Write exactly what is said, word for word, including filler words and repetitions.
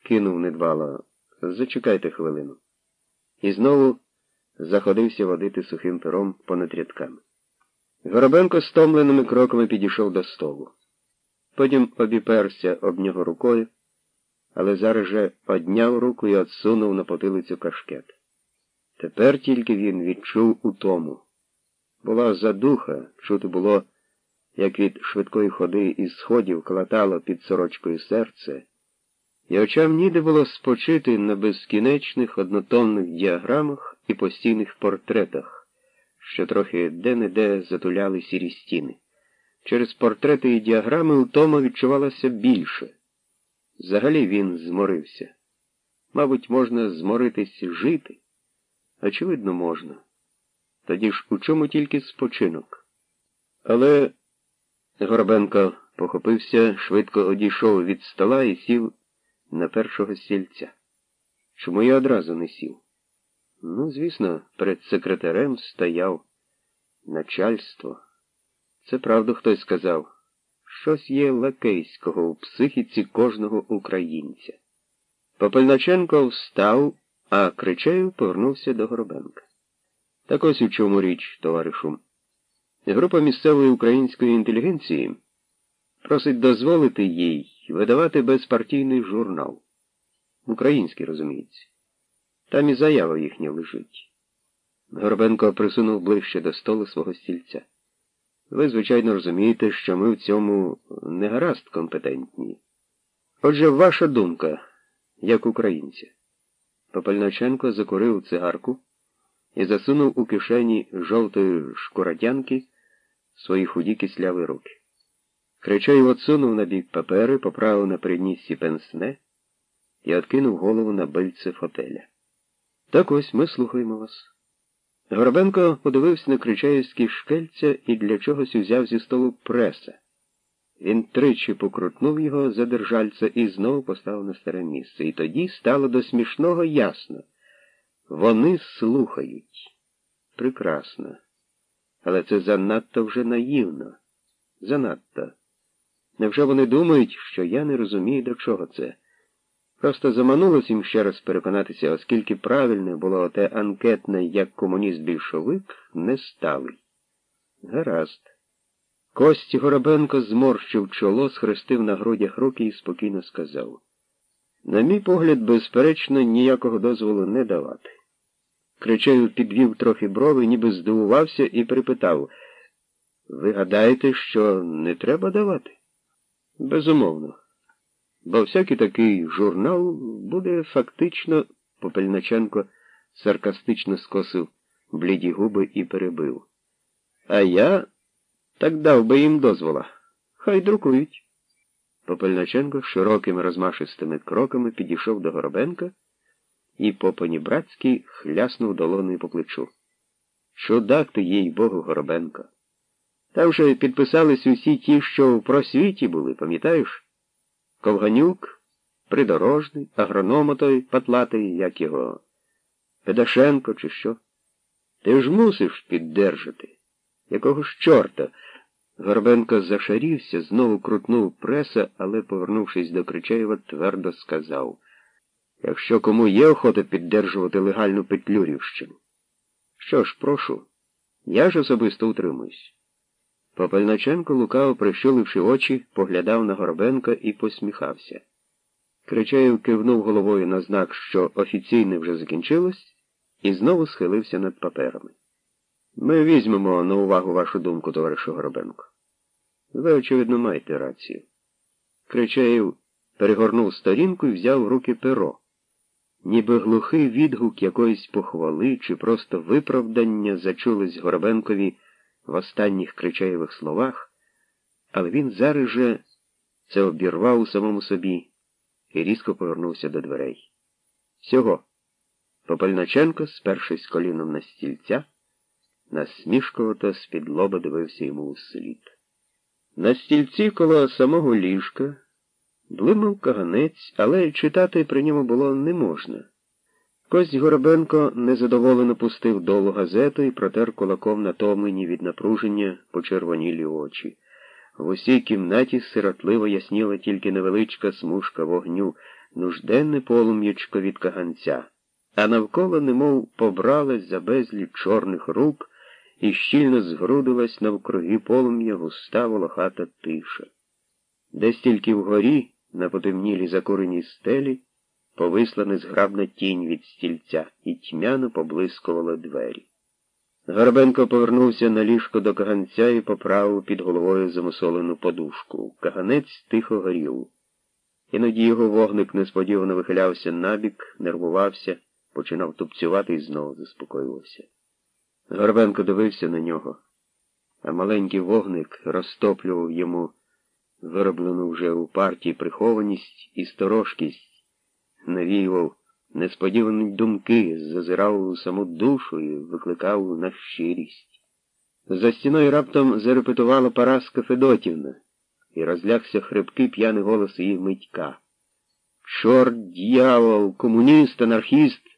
кинув недбало: «Зачекайте хвилину». І знову заходився водити сухим пером понад рядками. Горобенко стомленими кроками підійшов до столу. Потім обіперся об нього рукою, але зараз же одняв руку і отсунув на потилицю кашкет. Тепер тільки він відчув утому. Була задуха, чути було, як від швидкої ходи і сходів клатало під сорочкою серце, і очам ніде було спочити на безкінечних однотонних діаграмах і постійних портретах, що трохи де-не-де затуляли сірі стіни. Через портрети і діаграми утома відчувалася більше. Взагалі він зморився. Мабуть, можна зморитись жити. Очевидно, можна. Тоді ж у чому тільки спочинок? Але Горобенко похопився, швидко одійшов від стола і сів на першого стільця. Чому я одразу не сів? Ну, звісно, перед секретарем стояв начальство. Це правду хтось сказав. Щось є лакейського у психіці кожного українця. Попельниченко встав, а Кричаєв повернувся до Горобенка. Так ось у чому річ, товаришу. Група місцевої української інтелігенції просить дозволити їй видавати безпартійний журнал. Український, розуміється. Там і заява їхня лежить. Горобенко присунув ближче до столу свого стільця. Ви, звичайно, розумієте, що ми в цьому не гаразд компетентні. Отже, ваша думка, як українця. Попельниченко закурив цигарку і засунув у кишені жовтої шкуратянки свої худі кисляві руки. Кричаєв отсунув на бік папери, поправив на переднісці пенсне і откинув голову на бильце фотеля. Так ось ми слухаємо вас. Горобенко подивився на Кричаєвські шкельця і для чогось узяв зі столу преса. Він тричі покрутнув його за держальця і знову поставив на старе місце. І тоді стало до смішного ясно. Вони слухають. Прекрасно. Але це занадто вже наївно. Занадто. Невже вони думають, що я не розумію, до чого це? Просто заманулось їм ще раз переконатися, оскільки правильне було оте анкетне, як комуніст-більшовик, не сталий. Гаразд. Кості Горобенко зморщив чоло, схрестив на грудях руки і спокійно сказав. На мій погляд, безперечно, ніякого дозволу не давати. Кричаєв підвів трохи брови, ніби здивувався і припитав. Ви гадаєте, що не треба давати? Безумовно. Бо всякий такий журнал буде фактично, Попельниченко саркастично скосив бліді губи і перебив. А я так дав би їм дозвола. Хай друкують. Попельниченко широкими розмашистими кроками підійшов до Горобенка і по-панібратськи хляснув долоною по плечу. Чудак ти, їй-богу, Горобенко. Та вже підписались усі ті, що в просвіті були, пам'ятаєш? Ковганюк, Придорожний, агроном той патлатий, як його, Педашенко чи що. Ти ж мусиш піддержати. Якого ж чорта? Горобенко зашарівся, знову крутнув преса, але, повернувшись до Кричаєва, твердо сказав. Якщо кому є охота піддержувати легальну петлюрівщину. Що ж, прошу, я ж особисто утримуюсь. Попельниченко, лукаво прищуливши очі, поглядав на Горобенка і посміхався. Кричаєв кивнув головою на знак, що офіційне вже закінчилось, і знову схилився над паперами. Ми візьмемо на увагу вашу думку, товаришу Горобенко. Ви, очевидно, маєте рацію. Кричаєв перегорнув сторінку і взяв в руки перо. Ніби глухий відгук якоїсь похвали чи просто виправдання зачулись Горобенкові в останніх Кричаєвих словах, але він зараз же це обірвав у самому собі і різко повернувся до дверей. Всього. Попельниченко, спершись коліном на стільця, насмішкувато з-під лоба дивився йому вслід. На стільці коло самого ліжка блимав каганець, але читати при ньому було не можна. Кость Горобенко незадоволено пустив долу газету і протер кулаком натомлені від напруження почервонілі очі. В усій кімнаті сиротливо ясніла тільки невеличка смужка вогню, нужденне полум'ячко від каганця, а навколо немов побралась за безліч чорних рук і щільно згрудилась навкруги полум'я густа волохата тиша. Десь тільки вгорі, на потемнілій закуреній стелі, повисла незграбна тінь від стільця і тьмяно поблискувала двері. Горобенко повернувся на ліжко до каганця і поправив під головою замусолену подушку. Каганець тихо горів. Іноді його вогник несподівано вихилявся набік, нервувався, починав тупцювати і знову заспокоювався. Горобенко дивився на нього, а маленький вогник розтоплював йому вироблену вже у партії прихованість і сторожкість, навіював несподівані думки, зазирав у саму душу і викликав на щирість. За стіною раптом зарепетувала Параска Федотівна, і розлягся хрипкий п'яний голос її Митька. «Чорт, дьявол, комуніст, анархіст,